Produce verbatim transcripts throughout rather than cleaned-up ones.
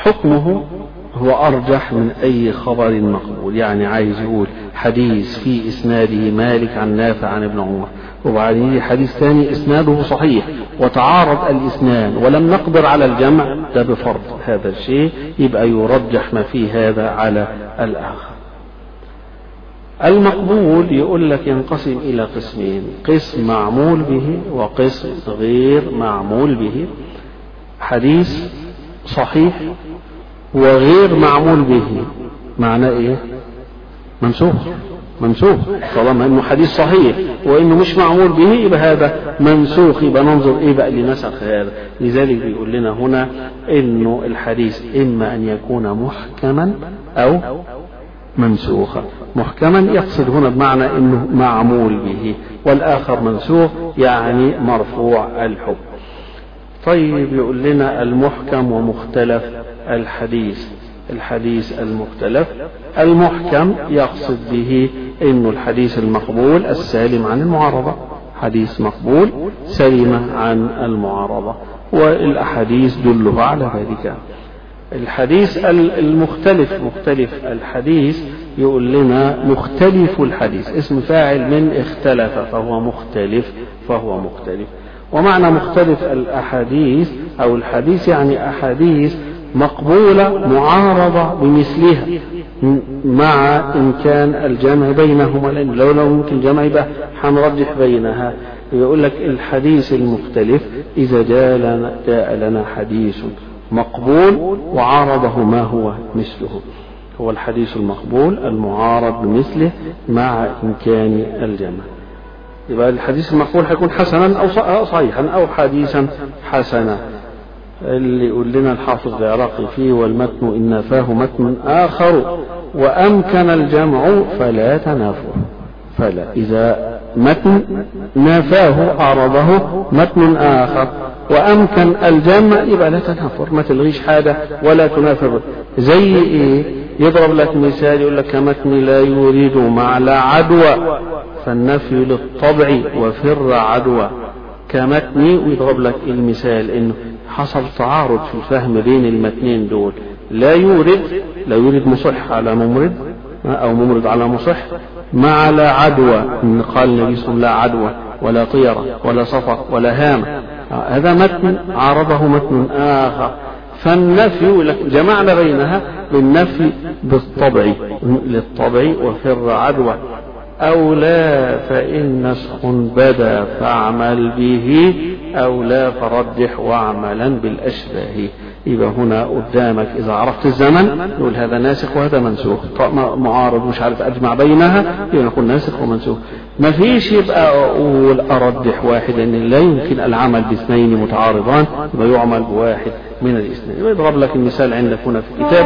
حكمه هو أرجح من أي خبر مقبول. يعني عايز يقول حديث في إسناده مالك عن نافع عن ابن عمر، وبعدين حديث ثاني إسناده صحيح وتعارض الإسناد ولم نقدر على الجمع، ده بفرض هذا الشيء يبقى يرجح ما فيه هذا على الآخر. المقبول يقول لك ينقسم إلى قسمين: قسم معمول به وقسم غير معمول به. حديث صحيح وغير معمول به معناه ايه؟ منسوخ. منسوخ طالما انه حديث صحيح وانه مش معمول به يبقى هذا منسوخ. يبقى ننظر ايه بقى لنسخ هذا. لذلك بيقول لنا هنا انه الحديث اما ان يكون محكما او منسوخا. محكما يقصد هنا بمعنى انه معمول به، والاخر منسوخ يعني مرفوع الحكم. طيب يقول لنا المحكم ومختلف الحديث. الحديث المختلف المحكم يقصد به انه الحديث المقبول السالم عن المعارضة، حديث مقبول سلم عن المعارضة، والاحاديث دلها على ذلك. الحديث المختلف مختلف الحديث يقول لنا مختلف الحديث، اسم فاعل من اختلف فهو مختلف فهو مختلف. ومعنى مختلف الأحاديث أو الحديث يعني أحاديث مقبولة معارضة بمثلها مع إمكان الجمع بينهما، لأن لو لو ممكن جمع يبقى حنرجح بينها. يقول لك الحديث المختلف إذا جاء لنا, جاء لنا حديث مقبول وعارضه ما هو مثله، هو الحديث المقبول المعارض بمثله مع إمكان الجمع. يبقى الحديث المقبول هيكون حسنا أو صحيحا أو حديثا حسنا. اللي يقول لنا الحافظ العراقي فيه: والمتن إن نافاه متن آخر وأمكن الجمع فلا تنافر. فلا إذا متن نافاه عرضه متن آخر وأمكن الجمع يبقى لا تنافر، ما تلغيش حاجة ولا تنافر. زي إيه؟ يضرب لك مثال يقول لك كمتن لا يريد مع لا عدوى فالنفي للطبع وفر عدوى. كمتني ويضرب لك المثال انه حصل تعارض في الفهم بين المتنين دول. لا يورد لا يورد مصح على ممرض او ممرض على مصح مع لا عدوى، ان قال النبي صلى الله عليه وسلم لا عدوى ولا طيرة ولا صفر ولا هامة، هذا متن عارضه متن آخر. فالنفي جمعنا بينها بالنفي بالطبع للطبع وفر عدوى. أو لا فإن نسخ بدا فاعمل به أو لا فرجح واعملا بالأشباه. يبقى هنا قدامك إذا عرفت الزمن نقول هذا ناسخ وهذا منسوخ، معارض مش عارف أجمع بينها يبقى نقول ناسخ ومنسوخ. ما فيش يبقى أقول أرجح واحد، إن لا يمكن العمل باثنين متعارضان يبقى يعمل بواحد من الاثنين. يضرب لك المثال عندك هنا في الكتاب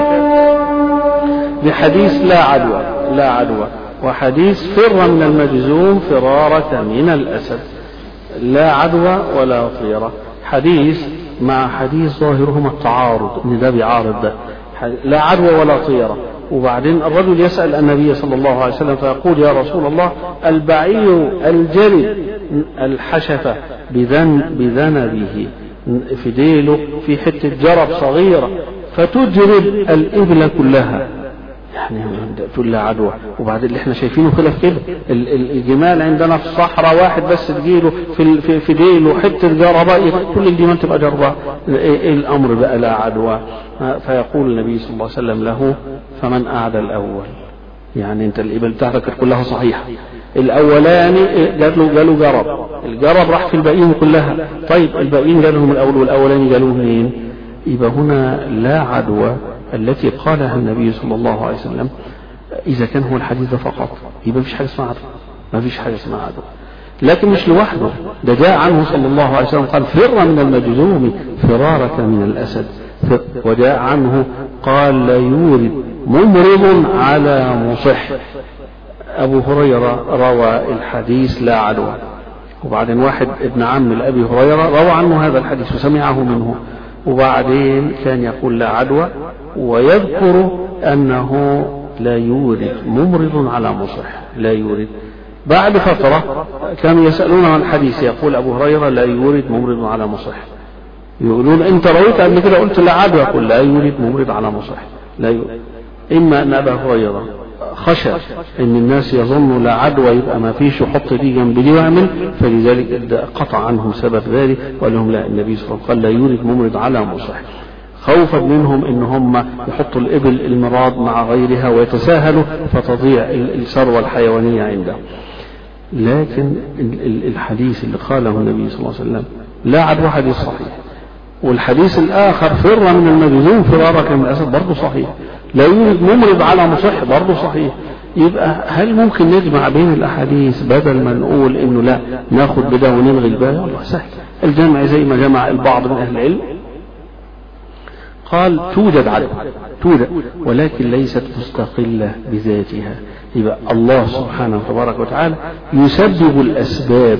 بحديث لا عدوى لا عدوى وحديث فر من المجذوم فرارك من الأسد. لا عدوى ولا طيرة، حديث مع حديث ظاهرهما التعارض ان ده بيعارض ده. لا عدوى ولا طيرة، وبعدين الرجل يسأل النبي صلى الله عليه وسلم فيقول يا رسول الله البعير الجري الحشفة بذن بذنبه في ديله في حتة جرب صغيرة فتجرب الإبل كلها، يعني تقول لا عدوى. وبعدين اللي احنا شايفينه خلاف كده، الجمال عندنا في الصحراء واحد بس تجيله في في ديله حته جرباء كل الجمال تبقى جرباء. ايه الامر بقى لا عدوى؟ فيقول النبي صلى الله عليه وسلم له فمن اعدى الاول، يعني انت الابل بتاعتك كلها صحيحه، الاولاني جاله جاله جرب، الجرب راح في الباقيين كلها، طيب الباقيين جالهم الاول والاولاني جالهم منين؟ يبقى هنا لا عدوى التي قالها النبي صلى الله عليه وسلم إذا كان هو الحديث ده فقط يبقى مفيش حاجة اسمها عدوى، مفيش حاجة اسمها عدوى. لكن مش لوحده، ده جاء عنه صلى الله عليه وسلم قال فر من المجذوم فرارك من الأسد، وجاء عنه قال لا يورد ممرض على مصح. أبو هريرة روى الحديث لا عدوى، وبعدين واحد ابن عم لأبي هريرة روى عنه هذا الحديث وسمعه منه، وبعدين كان يقول لا عدوى ويذكر أنه لا يورد ممرض على مصح، لا يورد. بعد فترة كانوا يسألون عن الحديث يقول أبو هريرة لا يورد ممرض على مصح، يقولون أنت رويت قبل كده قلت لا عدوى، يقول لا يولد ممرض على مصح، لا يولد. إما أن أبا هريرة خشى أن الناس يظنوا لا عدوى يبقى ما فيش وحط دي جنب دي ويعمل، فلذلك قطع عنهم سبب ذلك وقال لهم لا، النبي صلى الله عليه وسلم قال لا يولد ممرض على مصح، خوفا منهم ان هم يحطوا الابل المراد مع غيرها ويتساهلوا فتضيع الثروه الحيوانيه عندهم. لكن الحديث اللي قاله النبي صلى الله عليه وسلم لا عدوى حديث صحيح، والحديث الاخر فر من المجذوم فرارك من الاسد برضه صحيح، لا يوجد ممرض على مصح برضه صحيح. يبقى هل ممكن نجمع بين الاحاديث بدل ما نقول انه لا ناخد بده ونلغي الباقي؟ والله سهل الجمع زي ما جمع البعض من اهل العلم، قال توجد عدوى توجد ولكن ليست مستقلة بذاتها. يبقى الله سبحانه وتبارك وتعالى يسبب الأسباب.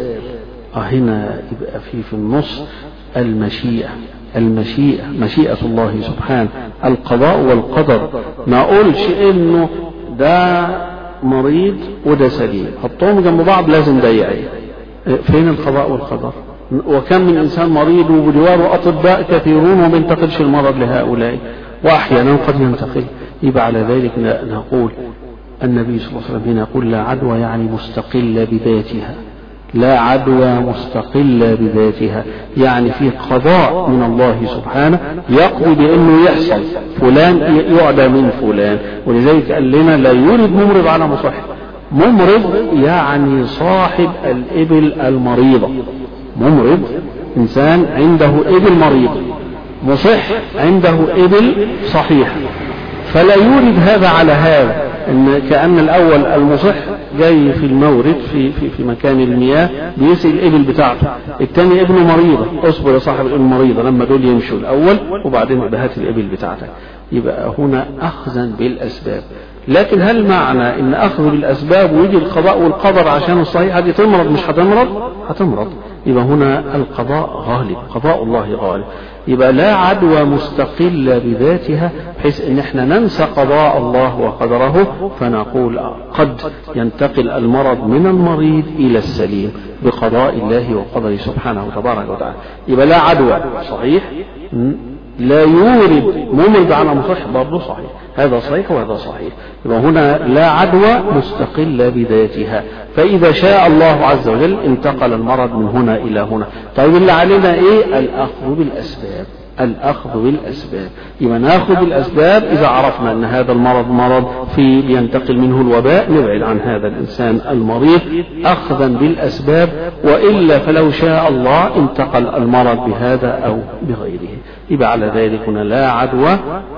هنا يبقى في في النص المشيئة المشيئة مشيئة الله سبحانه، القضاء والقدر. ما أقولش إنه ده مريض وده سليم حطهم جنب بعض لازم ده يعي. فين القضاء والقدر؟ وكم من إنسان مريض وبجواره أطباء كثيرون وما ينتقلش المرض لهؤلاء، وأحيانا قد ينتقل. يبقى على ذلك نقول النبي صلى الله عليه وسلم هنا يقول لا عدوى يعني مستقلة بذاتها، لا عدوى مستقلة بذاتها، يعني في قضاء من الله سبحانه يقضي بأنه يحصل فلان يعدى من فلان. ولذلك قال لنا لا يولد ممرض على مصح. ممرض يعني صاحب الإبل المريضة، ممرض إنسان عنده إبل مريضة، مصح عنده إبل صحيحة. فلا يورد هذا على هذا، إن كأن الأول المصح جاي في المورد في, في, في مكان المياه بيسقي الإبل بتاعته، الثاني ابنه مريضة، اصبر يا صاحب الإبل مريضة لما دول يمشوا الأول وبعدين بهات الإبل بتاعتك. يبقى هنا أخذا بالأسباب. لكن هل معنى ان اخذ بالاسباب ويجي القضاء والقدر عشان الصحيحه دي تمرض مش هتمرض؟ هتمرض. يبقى هنا القضاء غالب، قضاء الله غالب. يبقى لا عدوى مستقلة بذاتها بحيث ان احنا ننسى قضاء الله وقدره فنقول قد ينتقل المرض من المريض الى السليم بقضاء الله وقدره سبحانه وتبارك وتعالى. يبقى لا عدوى صحيح، لا يورد ممرض على مصح برضه صحيح، هذا صحيح وهذا صحيح. يبقى هنا لا عدوى مستقلة بذاتها، فإذا شاء الله عز وجل انتقل المرض من هنا إلى هنا. طيب اللي علينا إيه؟ الأخذ بالأسباب، الأخذ بالأسباب. يبقى نأخذ بالأسباب إذا عرفنا أن هذا المرض مرض في ينتقل منه الوباء نبعد عن هذا الإنسان المريض أخذا بالأسباب، وإلا فلو شاء الله انتقل المرض بهذا أو بغيره. يبقى على ذلك هنا لا عدوى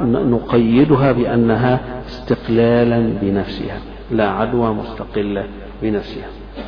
نقيدها بأنها استقلالا بنفسها، لا عدوى مستقلة بنفسها.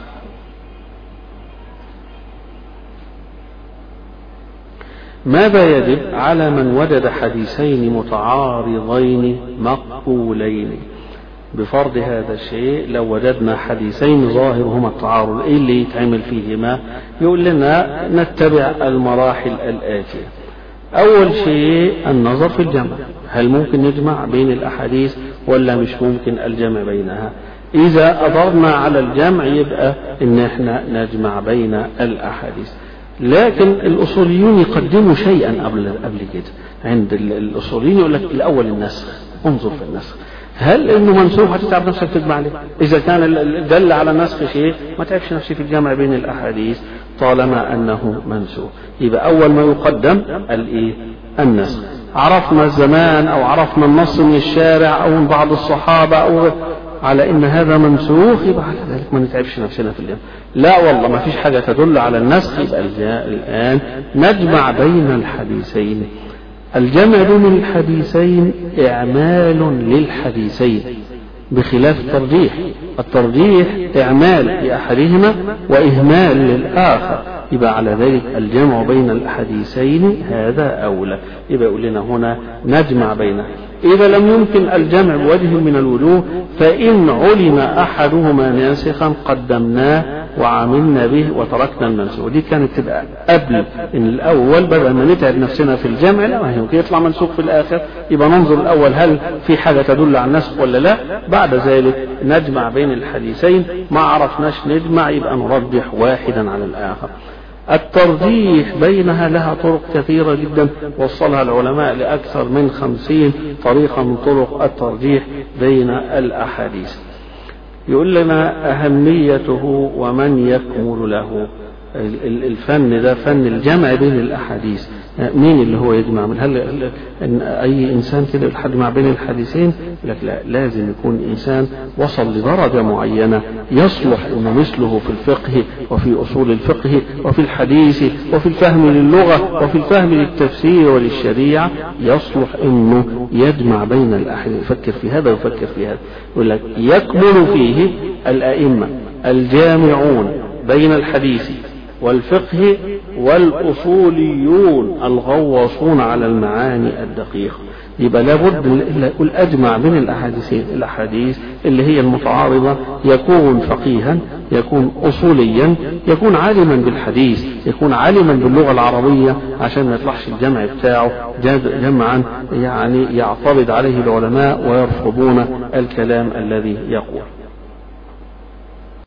ماذا يجب على من وجد حديثين متعارضين مقبولين؟ بفرض هذا الشيء لو وجدنا حديثين ظاهرهما التعارض، ايه اللي يتعمل فيهما؟ يقول لنا نتبع المراحل الآتية. أول شيء النظر في الجمع، هل ممكن نجمع بين الأحاديث ولا مش ممكن الجمع بينها؟ إذا أضرنا على الجمع يبقى إن احنا نجمع بين الأحاديث. لكن الأصوليون يقدموا شيئا قبل قبل كده. عند الأصوليين يقول لك الأول النسخ، انظر في النسخ، هل إنه منسوخ هتتعب نفسك تجمع عليه؟ إذا كان دل على نسخ شيء ما تعبش نفسي في الجمع بين الأحاديث طالما أنه منسوخ. يبقى أول ما يقدم الإيه؟ النسخ. عرفنا الزمان أو عرفنا النص من الشارع أو من بعض الصحابة أو على ان هذا منسوخ، يبقى على ذلك ما نتعبش نفسنا في الجمع. لا والله ما فيش حاجة تدل على النسخ، يبقى الآن نجمع بين الحديثين. الجمع بين الحديثين إعمال للحديثين بخلاف الترجيح. الترجيح إعمال لأحدهما وإهمال للآخر. يبقى على ذلك الجمع بين الحديثين هذا أولى. يبقى يقول لنا هنا نجمع بينه. إذا لم يمكن الجمع بوجه من الوجوه فإن علم أحدهما ناسخا قدمناه وعملنا به وتركنا المنسوخ. دي كانت تبقى قبل إن الأول بدل ما نتعب نفسنا في الجمع، لا ما يمكن يطلع منسوخ في الآخر، يبقى ننظر الأول هل في حاجة تدل على النسخ ولا لا، بعد ذلك نجمع بين الحديثين. ما عرفناش نجمع يبقى نرجح واحدا على الآخر. الترجيح بينها لها طرق كثيرة جدا، وصلها العلماء لأكثر من خمسين طريقة من طرق الترجيح بين الأحاديث. يقول لنا أهميته ومن يكمل له. الفن ده فن الجمع بين الأحاديث. مين اللي هو يجمع؟ هل أي إنسان كده يجمع بين الحديثين؟ لك لا، لازم يكون إنسان وصل لدرجة معينة يصلح إنه مثله في الفقه وفي أصول الفقه وفي الحديث وفي الفهم للغة وفي الفهم للتفسير وللشريعة، يصلح إنه يجمع بين الأحاديث، يفكر في هذا ويفكر في هذا. يقول لك يكمل فيه الأئمة الجامعون بين الحديث والفقه والأصوليون الغواصون على المعاني الدقيقة. يبقى لابد يقول أجمع بين الأحاديثين، الأحاديث اللي هي المتعارضة، يكون فقيها، يكون أصوليا، يكون عالما بالحديث، يكون عالما باللغة العربية، عشان ما يطلعش الجمع بتاعه جمعا يعني يعترض عليه العلماء ويرفضون الكلام الذي يقول.